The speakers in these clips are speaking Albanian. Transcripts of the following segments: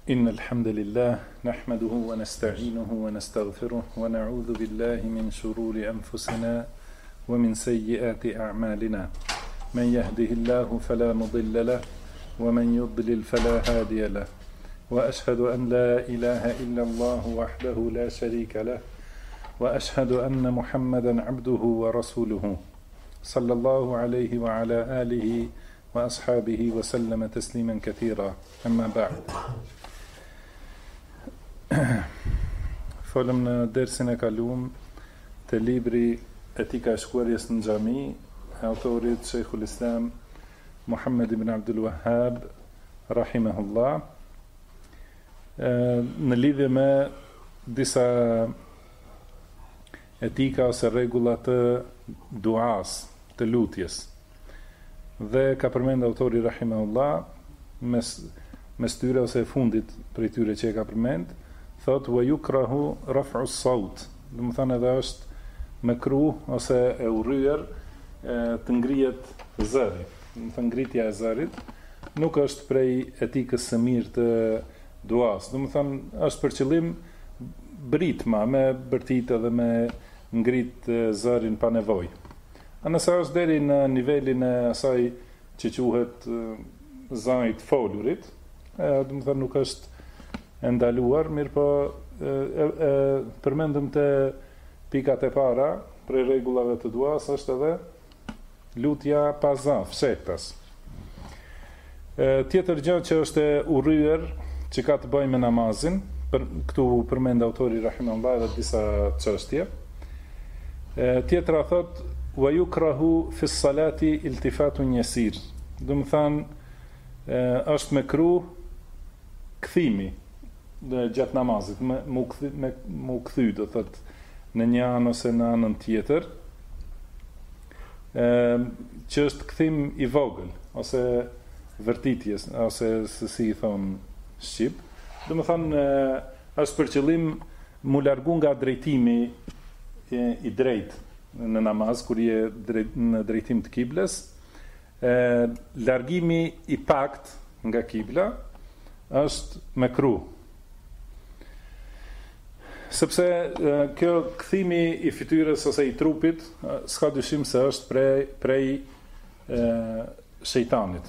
إن الحمد لله نحمده ونستعينه ونستغفره ونعوذ بالله من شرور أنفسنا ومن سيئات أعمالنا من يهده الله فلا مضل له ومن يضلل فلا هادي له وأشهد أن لا إله إلا الله وحده لا شريك له وأشهد أن محمدا عبده ورسوله صلى الله عليه وعلى آله وأصحابه وسلم تسليما كثيرا أما بعد. Folëm në dersin e kaluam të libri Etika e shkuarjes në xhami, e autorit Sheikhul Islam Muhammed ibn Abdul Wahhab rahimahullah, në lidhje me disa etika ose rregulla të duas, të lutjes. Dhe ka përmend autori rahimahullah mes tyre ose fundit prej tyre që e ka përmend, thot wa yukrahu raf'u as-sawt, do të thonë edhe është mekruh ose e urryer të ngrihet zëri. Do të thonë ngritja e zërit nuk është prej etikës së mirë të duas. Do të thonë është për qëllim britma me bërtit edhe me ngrit zërin pa nevojë. Nëse është deri në nivelin e asaj që quhet zajt folurit, do të thonë nuk është e ndaluar, mirë po përmendëm të pikat e para prej rregullave të duas është edhe lutja pa za, fshehtas. Tjetër gjë që është e urryer që ka të bëjë me namazin, këtu përmend autori rahimahullah edhe disa çështje. Tjetra thot wa yukrahu fi s-salati iltifatun yasir. Do të thonë është mekruh kthimi gjatë namazit, mu kthy, do thot në një anë ose në anën tjetër, që është kthim i vogël ose vërtitjes ose se si i thon shqip. Do të thonë është për qëllim mu largu nga drejtimi i drejt në namaz kur je në drejtim të kibles, largimi i pakt nga kibla është mekruh. Sepse kjo kthimi i fytyrës ose i trupit s'ka dyshim se është prej shejtanit.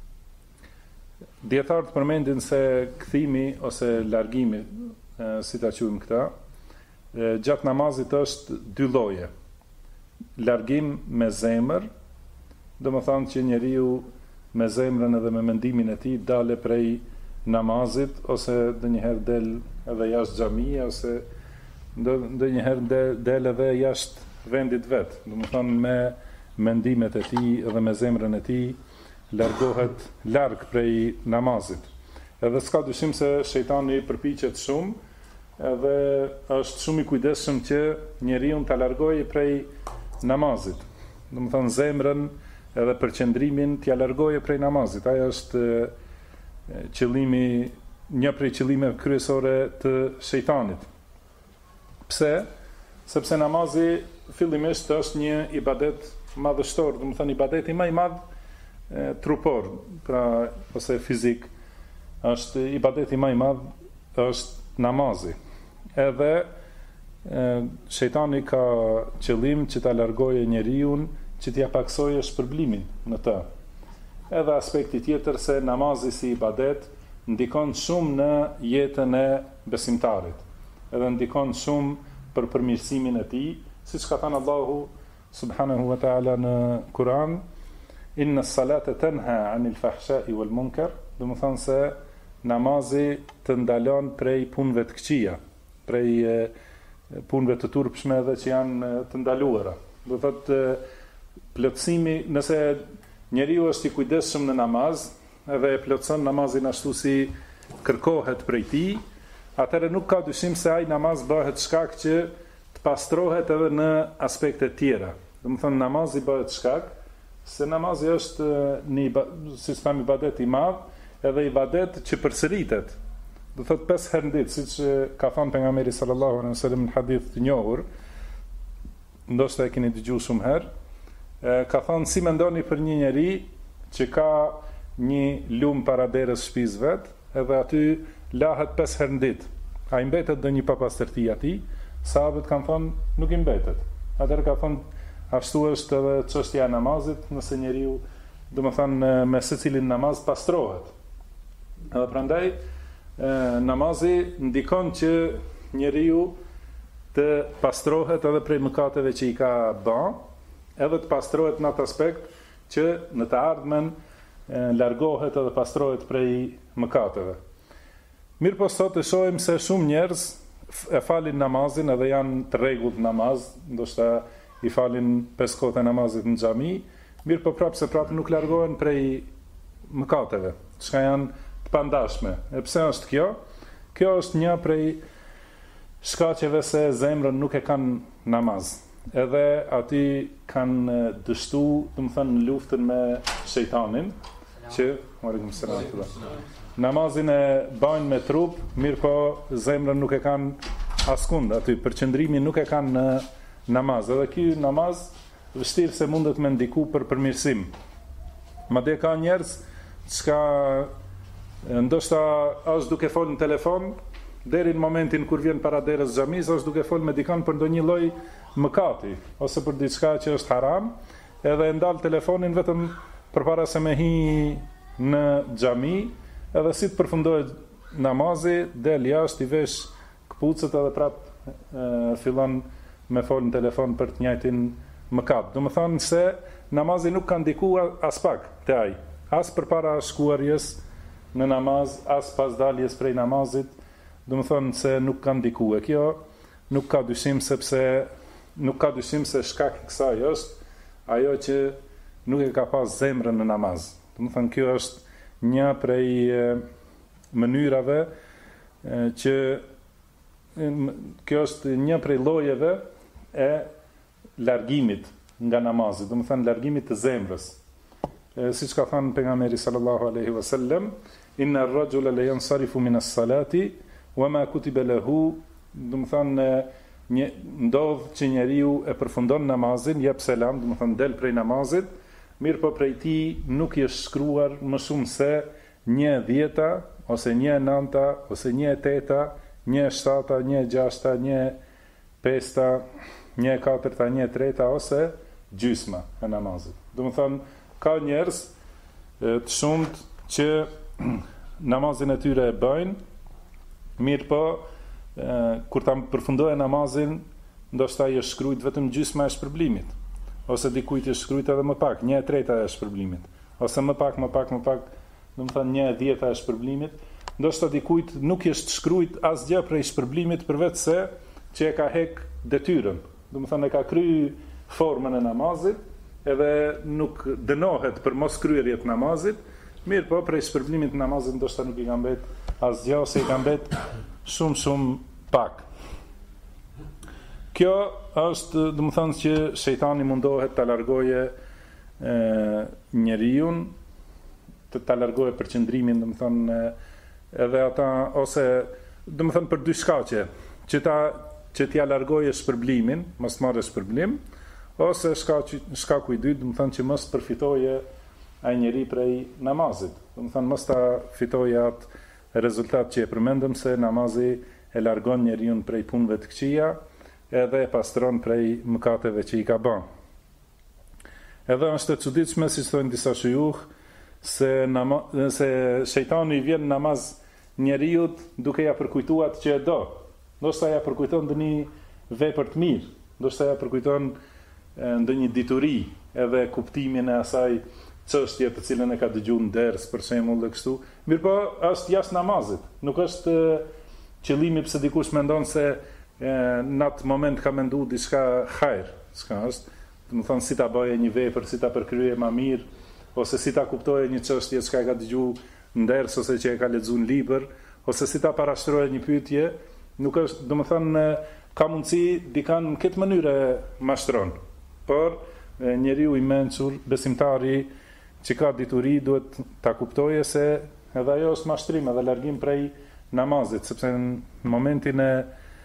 Dietarët përmendin se kthimi ose largimi, si ta quajmë këta, gjatë namazit është dy lloje. Largim me zemër, domethënë që njeriu me zemrën edhe me mendimin e tij dale prej namazit ose ndonjëherë del edhe jashtë xhamia ose ndonjëherë del edhe jashtë vendit vet. Domethënë me mendimet e tij edhe me zemrën e tij largohet larg prej namazit. Edhe s'ka dyshim se shejtani përpiqet shumë edhe është shumë i kujdesshëm që njeriu ta largojë prej namazit. Domethënë zemrën edhe përqendrimin t'ia largojë prej namazit. Ajo është qëllimi, një prej qëllimeve kryesore të shejtanit. Pse? Sepse namazi fillimisht është një ibadet madhështor, do të thënë ibadeti më i madh trupor, pra ose fizik, është ibadeti më i madh është namazi. Edhe shejtani ka qëllim që ta largojë njeriu, që t'ia paksojë shpërblimin në të. Edhe aspekti tjetër se namazi si ibadet ndikon shumë në jetën e besimtarit. Edhe ndikon shumë për përmirësimin e tij, siç ka thënë Allahu subhanahu wa ta'ala në Kur'an, inna as-salata tanha 'anil fahsha'i wal munkar, do të thonë se namazi të ndalon prej punëve të këqija, prej punëve të turpshme edhe që janë të ndaluara. Do thotë plotësimi, nëse njeriu është i kujdesshëm në namaz, edhe e plotson namazin ashtu si kërkohet prej tij, atëherë nuk ka dyshim se ai namaz bëhet shkak që të pastrohet edhe në aspekte tjera. Do të thonë namazi bëhet shkak se namazi është si thamë ibadet i madh, edhe ibadet që përsëritet. Do thotë 5 herë në ditë, siç ka thënë pejgamberi sallallahu alaihi wasallam në hadith të njohur, ndoshta e keni dëgjuar shumë herë, ka thënë si mendoni për një njeri që ka një lum para derës shtëpisë vet, edhe aty lahet 5 herë në ditë. A i mbetet dhe një papastërti ati, sahabët kanë thonë nuk i mbetet. Atëherë ka thonë, ashtu është edhe çështja e namazit, nëse njeriu, domethënë me secilin namaz pastrohet. Edhe prandaj namazi ndikon që njeriu të pastrohet edhe prej mëkateve që i ka bërë, edhe të pastrohet në atë aspekt që në të ardhmen largohet edhe pastrohet prej mëkateve. Mirë po sot e shohim se shumë njerëz e falin namazin edhe janë të rregullt namaz, ndoshta i falin 5 kohët e namazit në xhami, mirë po prapë nuk largohen prej mëkateve, çka janë të pandashme. E pse është kjo? Kjo është një prej shkaqeve se zemrën nuk e kanë namaz. Edhe ati kanë dështu, domethënë në luftën me shejtanin, që namazin e bajnë me trup, mirë po zemrën nuk e kanë askund, aty përqendrimin nuk e kanë në namaz. Edhe ky namaz vështirë se mundet me ndiku për përmirësim. Madje ka njerëz çka ndoshta është duke folë në telefon, deri në momentin kur vjen para derës xhamis, është duke folë me dikon për ndonjë lloj mëkati, ose për diçka që është haram, edhe e ndal telefonin vetëm përpara se me hi në xhami, edhe si të përfundohet namazi, del jashtë i vesh këpucët edhe prap fillon me folë në telefon për të njëjtin mëkat. Do më thonë se namazi nuk ka ndikuar as pak te ai, as përpara shkuarjes në namaz, as pas daljes prej namazit, do më thonë se nuk ka ndikuar. Kjo nuk ka dyshim se shkak i kësaj është ajo që nuk e ka pas zemrën në namaz. Do më thonë kjo është një prej mënyrave që kjo është një prej llojeve e largimit nga namazi, do më thënë largimit të zemrës. Siç ka thënë pejgamberi sallallahu alaihi wasallam, inna ar-rajula la yansarifu min as-salati wa ma kutiba lahu, do më thënë ndodh që njeriu e përfundon namazin, jep selam, do më thënë del prej namazit, mirë po prej tij nuk i është shkruar më shumë se 1/10, ose 1/9, ose 1/8, 1/7, 1/6, 1/5, 1/4, 1/3, ose gjysma e namazit. Do më thënë, ka njerëz të shumt që namazin e tyre e bëjnë, mirë po, kur ta përfundojnë namazin, ndoshta i është shkruajt vetëm gjysma e shpërblimit, ose dikujt i është shkruajt edhe më pak, 1/3 e shpërblimit, ose më pak, do më thënë 1/10 e shpërblimit, ndoshta dikujt nuk i është shkruajt asgjë prej shpërblimit përveç se që e ka hek detyrën, do më thënë e ka kry formën e namazit, edhe nuk dënohet për mos kryerje të namazit, mirë po prej shpërblimit të namazit ndoshta nuk i ka mbet asgjë, ose i ka mbet shumë pak. Kjo është, do më thënë që shejtani mundohet të largoje njeriun, të largoje përqendrimin, do më thënë edhe ata, ose do më thënë për dy shkaqe, që t'ja largoje shpërblimin, mos marrë shpërblim, ose shkaku i dytë, do më thënë që mos përfitoje ai njeri prej namazit, do më thënë mos ta fitoje atë rezultat që e përmendëm, se namazi e largon njeriun prej punëve të këqija, edhe e pastron prej mëkateve që i ka bën. Edhe është e çuditshme, si thonë disa shujukh, se shejtani i vjen namaz njeriut duke ja përkujtuar atë që e do. Ndoshta ja përkujton ndonjë vepër të mirë, ndoshta ja përkujton ndonjë dituri, edhe kuptimin e asaj çështje të cilën e ka dëgjuar në ders, për shembull, dhe kështu. Mirëpo është jashtë namazit. Nuk është qëllimi pse dikush mendon se në atë moment ka menduar diçka hajër, çka është, do të thonë si ta bëje një vepër, si ta përkryeje më mirë, ose si ta kuptoje një çështje që ka dëgjuar në ders, ose që e ka lexuar në libër, ose si ta parashtroje një pyetje, nuk është, do të thonë ka mundësi dikan në këtë mënyrë mashtron. Por njeriu i mençur, besimtari që ka dituri, duhet ta kuptoje se edhe ajo është mashtrim, edhe largim prej namazit, sepse në momentin e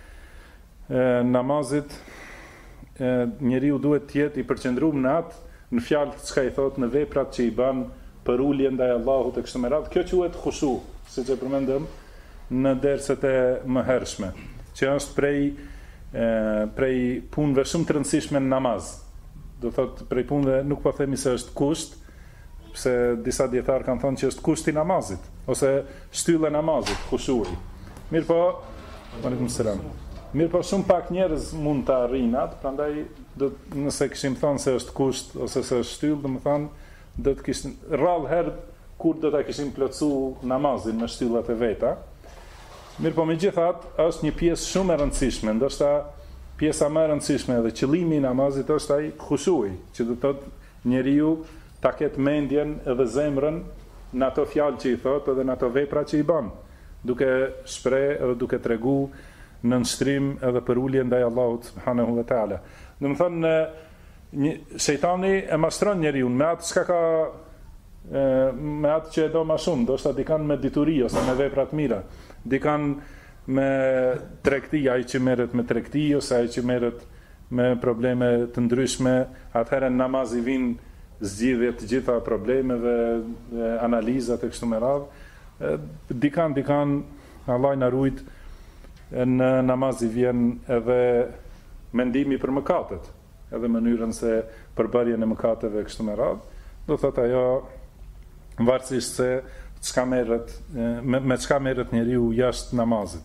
namazit njeriu duhet të jetë i përqendruar në atë, në fjalët çka i thot, në veprat që i bën, për ulje ndaj Allahut e kështu me radhë. Kjo quhet khushu, siç e përmendëm në derset e mëhershme, që është prej punëve shumë të rëndësishme në namaz. Do thot prej punëve nuk po themi se është kusht, pse disa dietar kanë thënë që është kushti i namazit ose shtylla e namazit, khushui. Mirpo, aleikum selam. Mirpo shumë pak njerëz mund ta arrijnë atë, prandaj nëse kishim thënë se është kusht ose se është shtyllë, domethënë do të kishim rrallë herë kur do ta kishim plotësuar namazin me shtyllat e veta. Mirpo megjithatë është një pjesë shumë e rëndësishme, ndoshta pjesa më e rëndësishme dhe qëllimi i namazit është ai khushui, që do të thotë njeriu ta ketë mendjen edhe zemrën në ato fjalë që i thotë edhe në ato vepra që i bën, duke shpreh edhe duke tregu në nështrim edhe për ulje ndaj Allahut subhanahu wa taala. Domethënë shejtani e mashtron njeriu me atë çka ka me atë që e do më shumë, ndoshta dikan me dituri ose me vepra të mira, dikan me tregti, ai që merret me tregti ose ai që merret me probleme të ndryshme, atëherë në namaz i vin zgjidhje të gjitha problemeve, analizat e kështu me radhë. Dikan Allah na ruajt, në namaz i vjen edhe mendimi për mëkatet, edhe mënyrën se përbërjen e mëkateve kështu me radhë. Do thotë ajo varësisht se çka merret me çka merret njeriu jashtë namazit.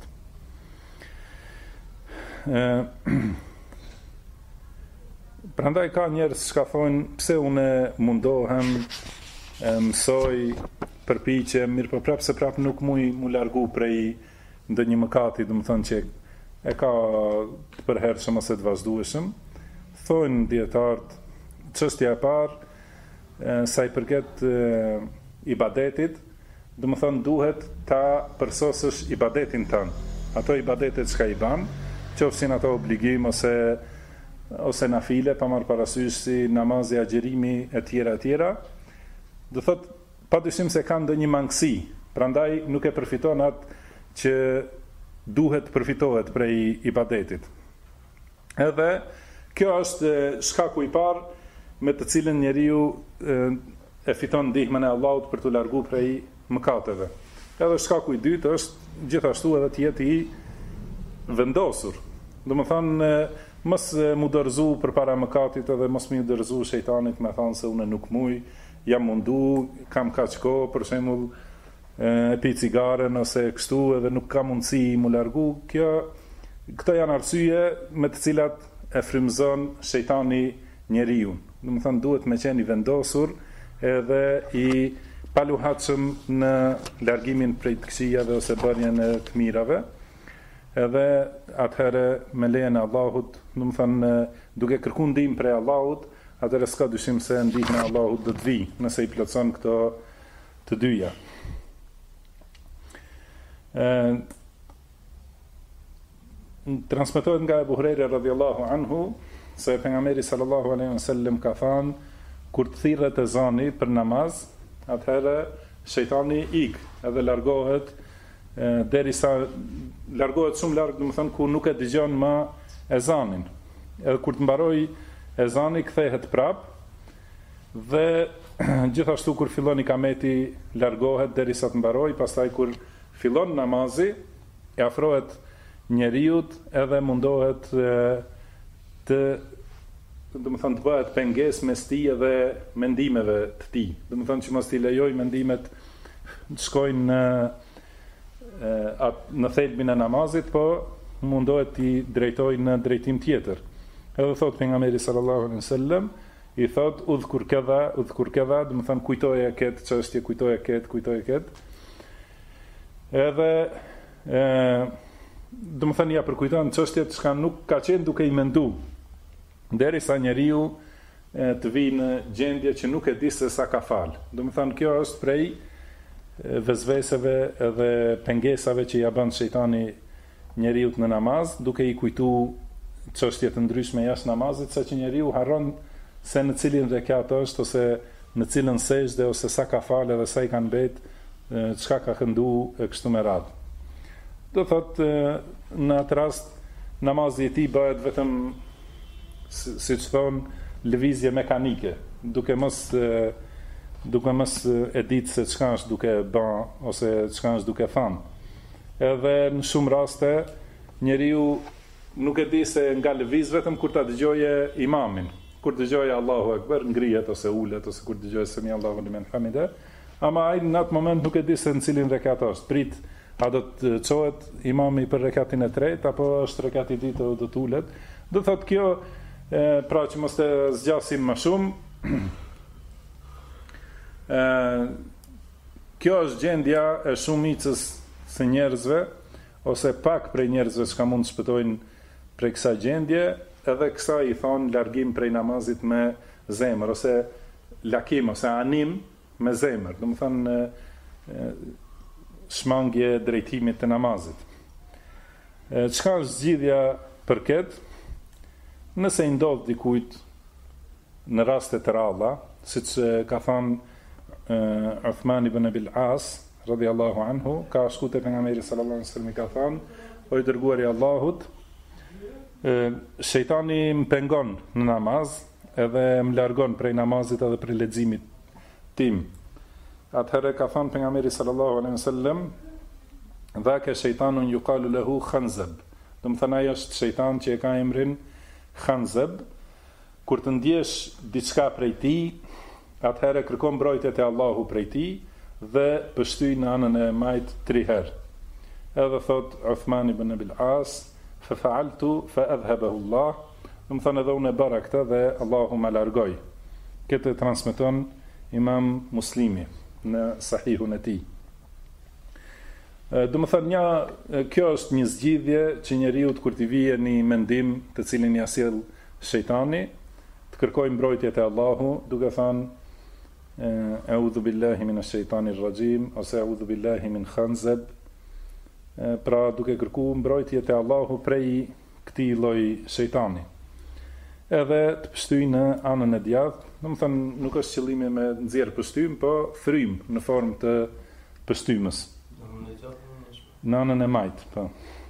Prandaj ka njerëz që thonë pse unë mundohem, mësoj, përpiqem, mirë po prapë se prapë nuk muj mu largu prej ndonjë mëkati, domethënë që e ka të përhershëm ose të vazhdueshëm. Thonë dietarët, çështja e parë sa i përket ibadetit, domethënë duhet ta përsosësh ibadetin tënd. Ato ibadetet që i bën, qofshin ato obligim ose nafile, pa marrë parasysh si namazi, agjerimi e tjera, do thot padyshim se kanë ndonjë mangësi, prandaj nuk e përfiton atë që duhet përfitohet prej ibadetit. Edhe kjo është shkaku i parë me të cilën njeriu e fiton ndihmën e Allahut për të larguar prej mëkateve. Edhe shkaku i dytë është gjithashtu edhe të jetë i vendosur. Domethënë mos mu dorëzu përpara mëkatit edhe mos më dorëzu shejtanit me thënë se unë nuk muj, jam mundu, kam kaq kohë, për shembull, e pi cigaren ose kështu edhe nuk ka mundësi mu largu. Këto janë arsye me të cilat e frymëzon shejtani njeriu. Domethënë duhet me qenë i vendosur edhe i paluhatshëm në largimin prej të këqijave ose bërjen e të mirave. Edhe atëherë me lejen e Allahut, domethënë duke kërkuar ndihmë prej Allahut, atëherë s'ka dyshim se ndihma e Allahut do të vijë nëse i plotson këto të dyja. Transmetohet nga Abu Huraira radhiyallahu anhu se pejgamberi sallallahu alaihi wasallam ka thënë kur të thirret ezani për namaz, atëherë shejtani ik edhe largohet derisa largohet shumë larg, domethënë ku nuk e dëgjon më ezanin. Edhe kur të mbaroj ezani kthehet prap dhe gjithashtu kur fillon ikameti largohet derisa të mbaroj, pastaj kur fillon namazi e afrohet njeriut edhe mundohet domethënë të bëhet pengesë mes tij edhe mendimeve të tij. Domethënë që mos t'i lejoj mendimet të shkojnë në thelbin e namazit, po mundohet t'i drejtoj në drejtim tjetër. Edhe thot pejgamberi sallallahu alaihi wasallam, i thot udhkur kadha, domethënë kujtoje këtë çështje, kujtoje këtë. Edhe domethënë ja përkujton çështjet që nuk ka qenë duke i mendu, derisa njeriu të vijë në gjendje që nuk e di se sa ka fal. Domethënë kjo është prej vezveseve edhe pengesave që ja bën shejtani njeriu në namaz, duke i kujtuar çështje të ndryshme jashtë namazit, saqë njeriu harron se në cilin rekat është ose në cilën sejdë ose sa ka fal edhe sa i kanë mbet, çka ka këndu e kështu me radhë. Do thotë në atë rast namazi i tij bëhet vetëm siç thon lëvizje mekanike, duke mos duke mos e ditë se çka është duke bë ose çka është duke thënë. Edhe në shumë raste njeriu nuk e di se nga lëviz vetëm kur ta dëgjoje imamin, kur dëgjoje Allahu Ekber ngrihet ose ulet ose kur dëgjoje Semi Allahu limen hamide, ama ai në atë moment nuk e di se në cilin rekat është. Prit, a do të çohet imami për rekatin e tretë apo është rekati i dytë do të ulet. Do thotë kjo pra që mos të zgjasim më shumë. Kjo është gjendja e shumicës së njerëzve ose pak prej njerëzve që mund të shpëtojnë prej kësaj gjendje, edhe kësa i thonë largim prej namazit me zemër ose lakim ose anim me zemër. Do të thonë shmangje drejtimit të namazit. Çka është zgjidhja për këtë? Nëse i ndodh dikujt në raste të ralla, siç ka thënë Uthman ibn Abil As radhiyallahu anhu, ka shkuar te pejgamberi sallallahu alaihi wasallam, ka thënë: "O i dërguari i Allahut, shejtani më pengon në namaz edhe më largon prej namazit edhe prej leximit tim." Atëherë ka thënë pejgamberi sallallahu alaihi wasallam: "Dhaka shejtanun yuqalu lahu khanzab." Do të thënë ai është shejtan që e ka emrin Khanzab. Kur të ndjesh diçka prej tij, atëherë kërkon mbrojtje te Allahu prej tij dhe pështyj në anën e majt 3 herë. Edhe thot Uthman ibn Abil As: "Fa fa'altu fa adhhabahu Allah." Do të thënë edhe unë e bëra këtë dhe Allahu më largoi. Këtë transmeton Imam Muslimi në Sahihun e tij. Do të thënë kjo është një zgjidhje që njeriu kur t'i vije një mendim të cilin ia sjell shejtani, të kërkojë mbrojtje te Allahu, duke thënë A'udhu billahi minash shaitanir rajim ose A'udhu billahi min khanzab. Pra duke kërkuar mbrojtje te Allahu prej këtij lloji shejtani. Edhe të pështyj në anën e djathtë, do të thënë nuk është qëllimi me nxjerr pështym, po frym në formë të pështymës. Në anën e majt, po.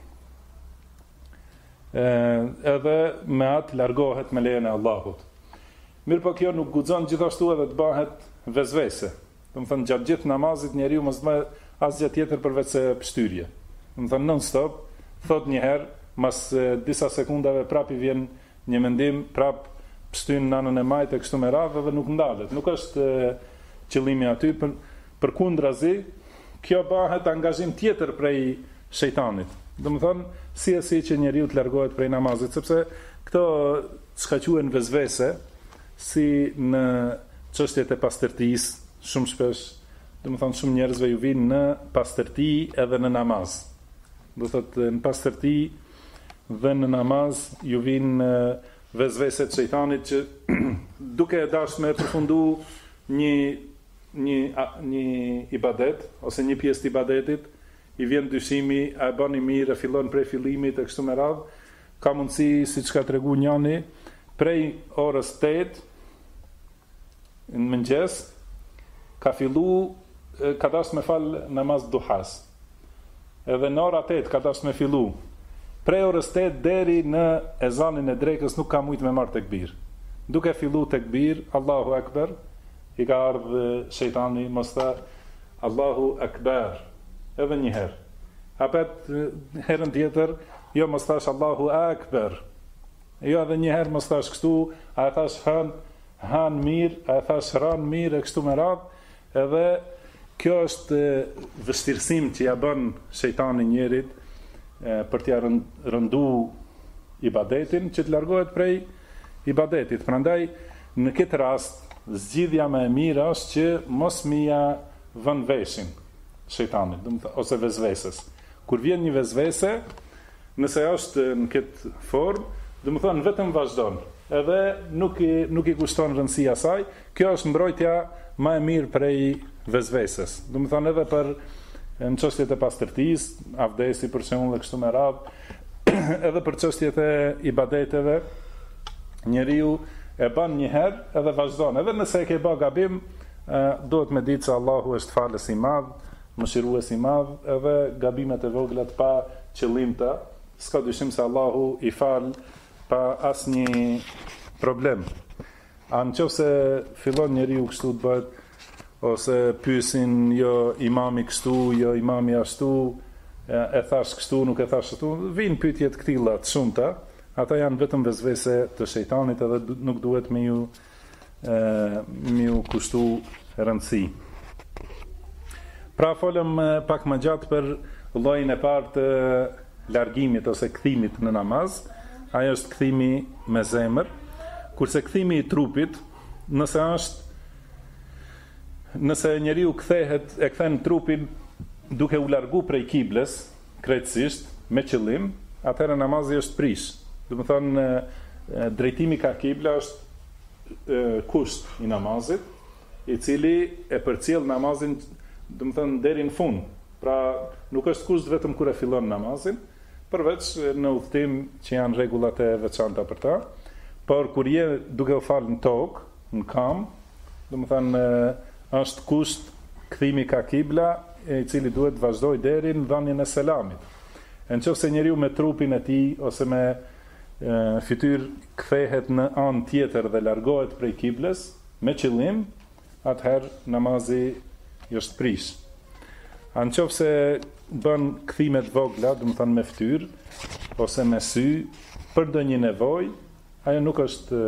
Edhe me atë largohet me lejen e Allahut. Mirë, po kjo nuk guxon gjithashtu edhe të bëhet vezvese. Do të thënë gjatë gjithë namazit njeriu mos të bëjë asgjë tjetër përveç se pështyrje. Do të thënë non stop, thot një herë, mas disa sekundave prap i vjen një mendim, prap pështyn në anën e majt e kështu me radhë dhe nuk ndalet. Nuk është qëllimi aty, përkundrazi, kjo bëhet angazhim tjetër prej shejtanit. Do të thonë, si që njeriu të largohet prej namazit, sepse këto çka quhen vezvese, si në çështjet e pastërtisë, shumë shpesh, do të thonë shumë njerëzve ju vinë në pastërti edhe në namaz. Do thotë në pastërti dhe në namaz ju vinë vezvese të shejtanit që duke dashur me përfundu një ibadet ose një pjesë të ibadetit, i vjen dyshimi, a e bani mirë, e fillon prej fillimit e kështu me radhë, ka mundësi, siç ka tregu njëri, prej orës 8 në mëngjes ka fillu, ka dashur me fal namaz duhas. Edhe në orë 8 ka dashur me fillu. Prej orës 8 deri në ezanin e drekës nuk ka mujt me marrë tekbir. Duke fillu tekbir, Allahu Akbar, i ka ardhë shejtani, mos tha Allahu Akbar, edhe një herë. Apet herën tjetër, jo mos thash Allahu Akbar. Jo edhe një herë mos thash kështu, a e thash han mirë, a e thash ran mirë e kështu me radhë, edhe kjo është vështirësim që ja bën shejtani njerit për t'ja rëndu ibadetin, që të largohet prej ibadetit. Prandaj, në këtë rast, zgjidhja më e mirë është që mos mia vën veshin shejtanit, ose vezveses. Kur vjen një vezvese, nëse është në këtë formë, do të thonë vetëm vazhdon, edhe nuk i kushton rëndësi asaj. Kjo është mbrojtja më e mirë prej vezveses. Do të thonë edhe për në çështjet e pastërtisë, avdesi për shembull dhe kështu me radhë, edhe për çështjet e ibadeteve, njeriu e bën një herë edhe vazhdon. Edhe nëse e ke bë gabim, duhet me ditë se Allahu është falës i madh, mëshirues i madh, edhe gabimet e vogla pa qëllimta, s'ka dyshim se Allahu i fal pa asnjë problem. A nëse fillon njeriu kështu të bëhet ose pyesin jo imami kështu, jo imami ashtu, e thash kështu, nuk e thash ashtu, vinë pyetje të këtilla të shumta, ata janë vetëm vezvese të shejtanit edhe nuk duhet me ju kushtu rëndësi. Pra folëm pak më gjatë për llojin e parë të largimit ose kthimit në namaz. Ajo është kthimi me zemër, kurse kthimi i trupit, nëse njeriu kthehet, e kthen trupin duke u largu prej kibles, krejtësisht, me qëllim, atëherë namazi është prish. Do të thonë, drejtimi ka kibla është kusht i namazit, i cili e përcjell namazin, do të thonë, deri në fund. Pra, nuk është kusht vetëm kur e fillon namazin, përveç në udhtim që janë rregullat e veçanta për ta, por kur je duke u falë në tokë, në kam, do të thonë, është kusht kthimi ka kibla, i cili duhet të vazhdoj deri në dhënien e selamit. Nëse njeriu me trupin e tij ose me fytyrë kthehet në anë tjetër dhe largohet prej kibles me qëllim, atëherë namazi është prish. Nëse bën kthime të vogla, do të thonë me fytyrë ose me sy për ndonjë nevojë, ajo nuk është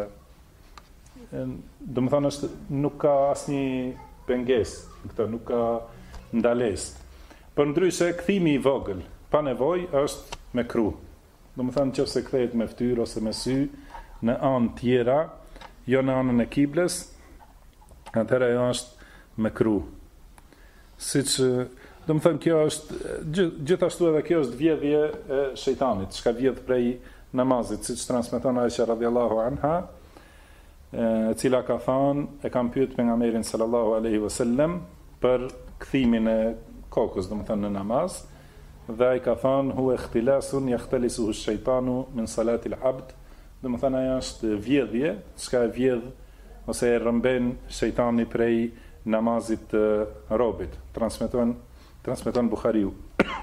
do të thonë nuk ka asnjë pengesë, këtë nuk ka ndalesë. Përndryshe kthimi i vogël pa nevojë është mekruh. Do të thonë nëse kthehet me fytyrë ose me sy në anë tjera, jo në anën e kibles, atëherë ajo është mekruh. Siç do të thonë kjo është gjithashtu edhe kjo është vjedhje e shejtanit, çka vjedh prej namazit, siç transmeton Aisha radhiyallahu anha, e cila ka thënë, e kam pyet pejgamberin sallallahu alaihi wasallam për kthimin e kokës, do të thonë në namaz, dhe ai ka thënë huwa ikhtilasun yaxtalisuhu ash-shaytanu min salati al-abd, do të thonë ajo është vjedhje, çka e vjedh ose e rrëmben shejtani prej namazit të robit. Transmeton Buhariu.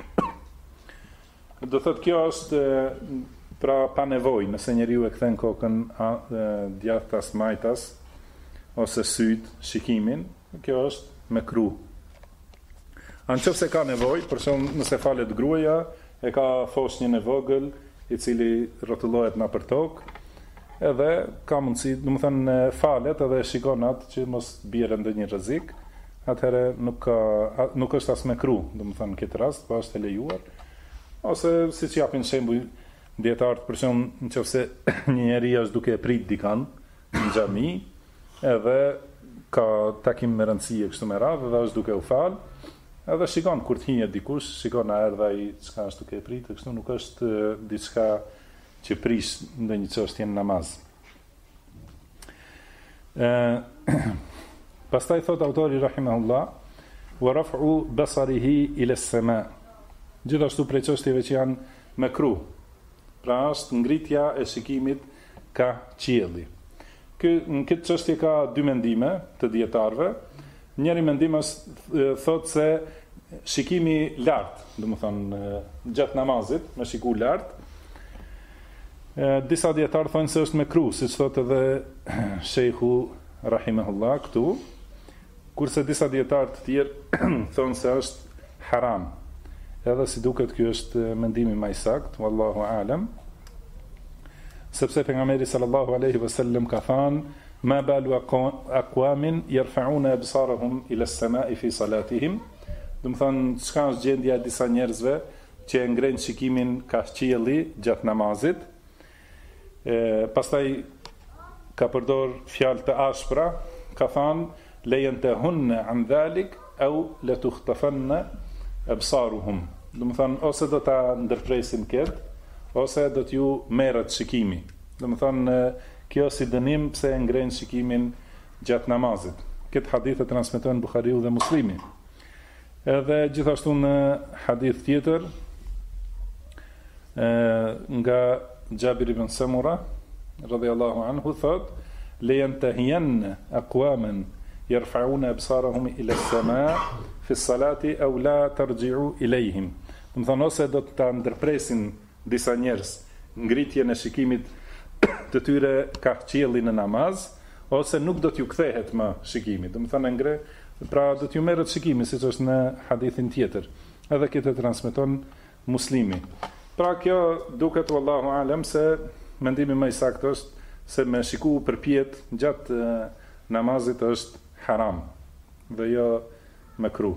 Do thotë kjo është pra pa nevojë, nëse njeriu e kthen kokën djathtas, majtas ose syt, shikimin, kjo është mekruh. Nëse ka nevojë, për shembull, nëse falet gruaja, e ka foshnjën e vogël, i cili rrotullohet nëpër tokë, edhe ka mundësi, do të thënë falet edhe shikon atë që mos bjerë ndonjë rrezik, atëherë nuk është as mekruh, do të thënë në këtë rast, po është e lejuar. Ose siç japin shembull dietarët, për shembull, nëse një njeri është duke e prit dikan në xhami, edhe ka takim me rëndësie kështu me radhë, dhe është duke u fal, edhe shikon kur të hinjet dikush, shikon a erdha ai çka është duke e pritë, kështu nuk është diçka që prish ndonjë çështje në namaz. Pastaj thot autori rahimahullah, wa raf'u basarihi ila as-sama. Gjithashtu prej çështjeve që janë mekruh, pra është ngritja e shikimit ka qielli. Në këtë çështje ka dy mendime të dietarëve. Njëri mendim thot se shikimi lart, do të thonë gjatë namazit, me shiku lart. Disa dietarë thonë se është mekruh, siç thotë edhe Sheikhu rahimahullah këtu, kurse disa dietarë të tjerë thonë se është haram. Edhe si duket ky është mendimi më i saktë, wallahu alam. Sepse pejgamberi sallallahu alaihi wasallam ka thënë: "Ma balu aqwamin yarfa'una absarahum ila as-sama'i fi salatihim." Do të thonë, çka është gjendja e disa njerëzve që e ngrenë shikimin ka qielli gjatë namazit. Pastaj ka përdor fjalë të ashpra, ka thënë: "Leyantahunna an dhalik aw latukhtafanna absaruhum." Do të thonë, ose do ta ndërpresin këtë, ose do t'ju merret shikimi. Do të thonë, kjo si dënim pse e ngrenë shikimin gjatë namazit. Këtë hadith e transmeton Buhariu dhe Muslimi. Edhe gjithashtu në hadith tjetër nga Jabir ibn Samura radhiyallahu anhu thot: "Leyantahiyanna aqwaman yarfa'una absarahum ila as-sama' fi as-salati aw la tarji'u ilayhim." Do të thonë, ose do ta ndërpresin disa njerëz ngritjen e shikimit të tyre ka qielli në namaz, ose nuk do t'ju kthehet më shikimi. Do të thonë Pra do t'ju merret shikimi, siç është në hadithin tjetër. Edhe këtë transmeton Muslimi. Pra kjo duket wallahu alem se mendimi më i saktë është se me shiku përpjet gjatë namazit është haram dhe jo mekruh.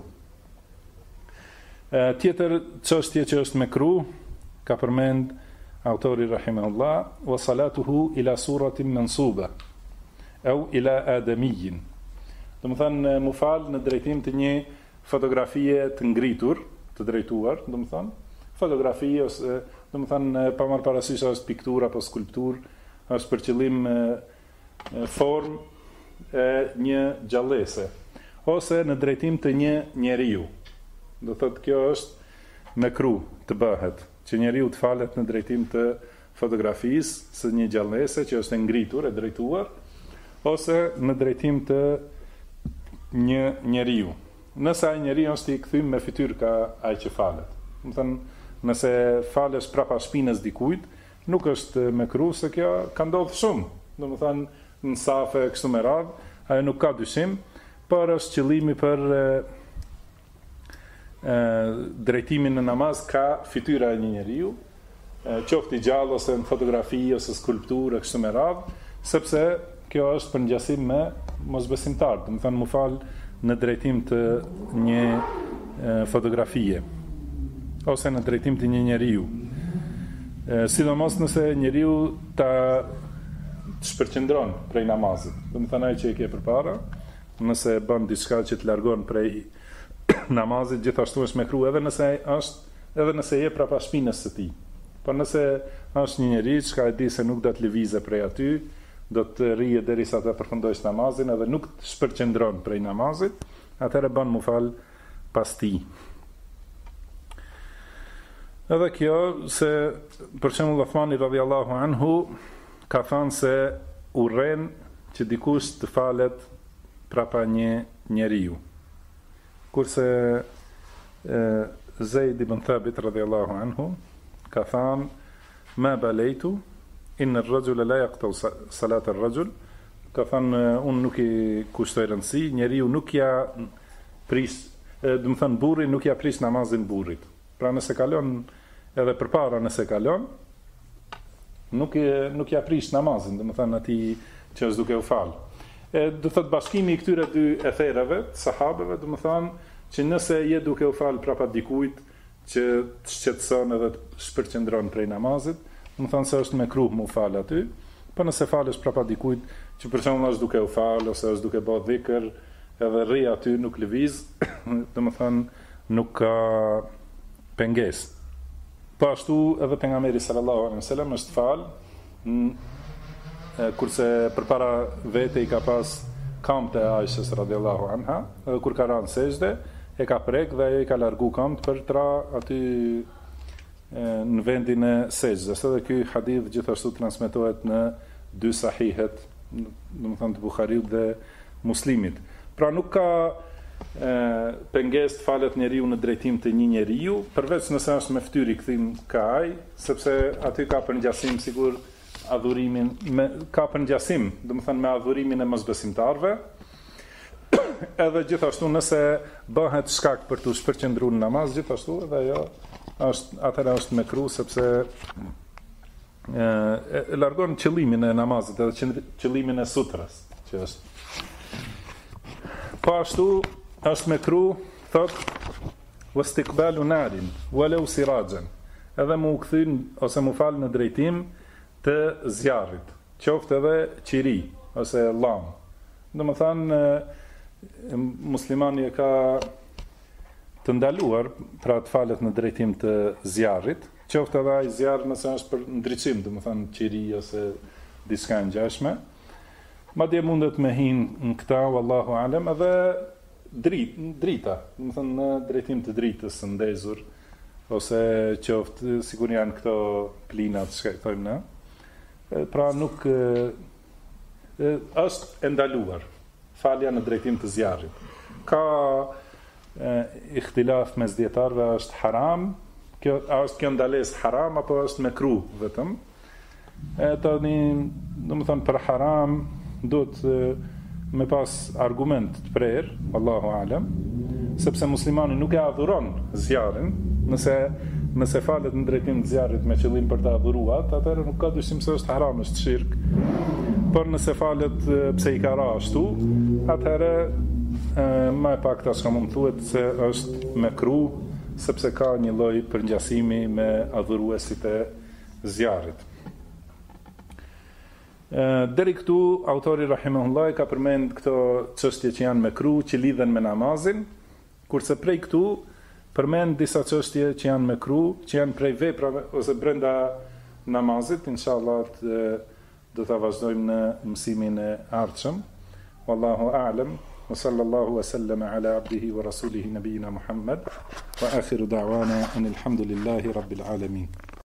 Tjetër çështje që është mekruh ka përmend autori rahimahullah wa salatuhu ila suratin mansuba au ila adamiyyin. Do të thënë mu fal në drejtim të një fotografie të ngritur, të drejtuar, do të thënë fotografi ose do të thënë pa marrë parasysh është pikturë apo skulptur, është për qëllim formë e një gjallëse ose në drejtim të një njeriu. Do thotë kjo është mekruh të bëhet, që njeriu të falet në drejtim të fotografisë së një gjallëse që është e ngritur, e drejtuar, ose në drejtim të një njeriu. Nëse ai njeriu është i kthym me fytyrë ka ai që falet. Do të thënë, nëse falesh prapa shpinës dikujt, nuk është mekruh se kjo ka ndodhur shumë. Do të thënë në safe kështu me radhë, ajo nuk ka dyshim, por është qëllimi për drejtimin në namaz ka fytyra e një njeriu, qoftë i gjallë ose në fotografi ose skulpturë kështu me radhë, sepse kjo është për ngjasim me mosbesimtar, do të thënë mu fal në drejtim të një fotografie ose në drejtim të një njeriu. Sidomos nëse njeriu ta shpërqendron prej namazit. Do të thënë ai që e ke përpara, nëse bën diçka që të largon prej namazit, gjithashtu është mekruh edhe nëse je prapa shpinës së tij. Por nëse është një njeri që e di se nuk do të lëvizë prej aty, do të rrije derisa të përfundojë namazin edhe nuk të shpërqendron prej namazit, atëherë bën mu fal pas tij. Edhe kjo se për shembull Uthmani radhiyallahu anhu ka thënë se urren që dikush të falet prapa një njeriu. Kurse Zeid ibn Thabit radhiyallahu anhu ka thënë ma balaitu in ar-rajul la yaqta salat ar-rajul, ka thënë unë nuk i kushtoj rëndësi, njeriu nuk ja pris, do të thënë burri nuk ja pris namazin burrit. Pra nëse kalon edhe përpara nëse kalon, nuk ja pris namazin, do të thënë atij që është duke u fal. Do të thotë bashkimi i këtyre dy etherave, sahabeve, do të thënë që nëse je duke u fal prapa dikujt që të shqetëson edhe të shpërqendron prej namazit, do të thënë se është mekruh mu fal aty, po nëse falesh prapa dikujt që për shembull është duke u fal ose është duke bë dhikr, edhe rri aty nuk lëviz, do të thënë nuk ka pengesë. Po ashtu edhe pejgamberi sallallahu alaihi wasallam është fal, kurse përpara vete i ka pas këmbët e Aishës radhiyallahu anha, edhe kur ka rënë sejdë, e ka prek dhe i ka largu këmbët për tra aty në vendin e sejdës. Edhe ky hadith gjithashtu transmetohet në dy sahihet, do të thënë të Buhariut dhe Muslimit. Pra nuk ka pengesë të falet njeriu në drejtim të një njeriu, përveç nëse është me fytyrë kthim ka ai, sepse aty ka përngjasim sigur adhurimin ka përngjasim, do të thënë me adhurimin e mosbesimtarëve. Edhe gjithashtu nëse bëhet shkak për të shpërqendruar në namaz, gjithashtu edhe ajo atëra është mekruh sepse e largon qëllimin e namazit edhe qëllimin e sutrës që është. Po ashtu është mekruh, thot wastiqbalu narin walau sirajan, edhe mu kthyn ose mu fal në drejtim të zjarrit, qoftë edhe qiri ose llam. Domethënë muslimani e ka të ndaluar pra të falet në drejtim të zjarrit, qoftë edhe ai zjarr nëse është për ndriçim, domethënë qiri ose diçka ngjashme. Madje mundet me hin në këta, wallahu alem, edhe drita, domethënë në drejtim të dritës së ndezur, ose qoftë sikur janë këto plinat që thojmë ne. Pra nuk është e ndaluar falja në drejtim të zjarrit. Ka ikhtilaf mes dietarëve, është haram, është kjo ndalesë haram apo është mekruh vetëm. Tani, domethënë për haram duhet me pas argument të prerë, Allahu alem, sepse muslimani nuk e adhuron zjarrin, nëse falet në drejtim të zjarrit me qëllim për të adhuruar, atëherë nuk ka dyshim se është haram, është shirk. Por nëse falet pse i ka ra ashtu, atëherë më pak tash kam thuhet se është mekruh, sepse ka një lloj përngjasimi me adhuruesit e zjarrit. Deri këtu autori rahimahullah ka përmend këto çështje që janë mekruh, që lidhen me namazin, kurse prej këtu përmend disa çështje që janë mekruh, që janë prej veprave ose brenda namazit, inshallah do ta vazhdojmë në mësimin e ardhshëm. Wallahu a'lam. Wa sallallahu wa sallama ala abdihi wa rasulihi nabiyina Muhammad wa akhiru da'wana anil hamdulillahi rabbil alamin.